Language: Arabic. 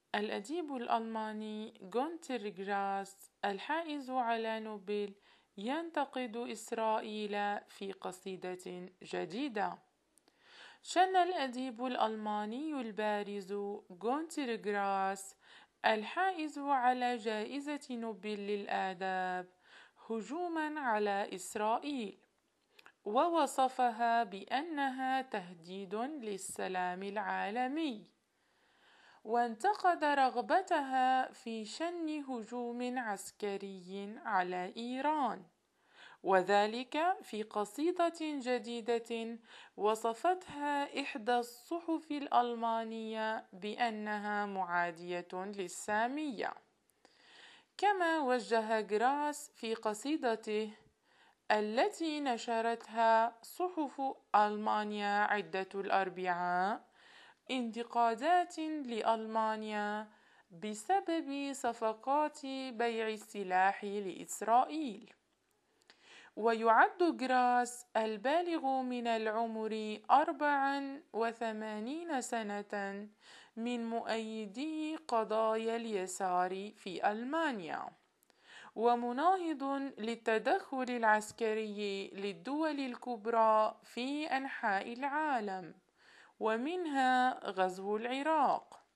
الأديب الألماني غونتر جراس الحائز على نوبل ينتقد إسرائيل في قصيدة جديدة. شن الأديب الألماني البارز غونتر جراس الحائز على جائزة نوبل للآداب هجوما على إسرائيل، ووصفها بأنها تهديد للسلام العالمي، وانتقد رغبتها في شن هجوم عسكري على إيران، وذلك في قصيدة جديدة وصفتها إحدى الصحف الألمانية بأنها معادية للسامية. كما وجه جراس في قصيدته التي نشرتها صحف ألمانيا عدة الأربعاء انتقادات لألمانيا بسبب صفقات بيع السلاح لإسرائيل. ويعد جراس البالغ من العمر 84 سنة من مؤيدي قضايا اليسار في ألمانيا، ومناهض للتدخل العسكري للدول الكبرى في أنحاء العالم، ومنها غزو العراق.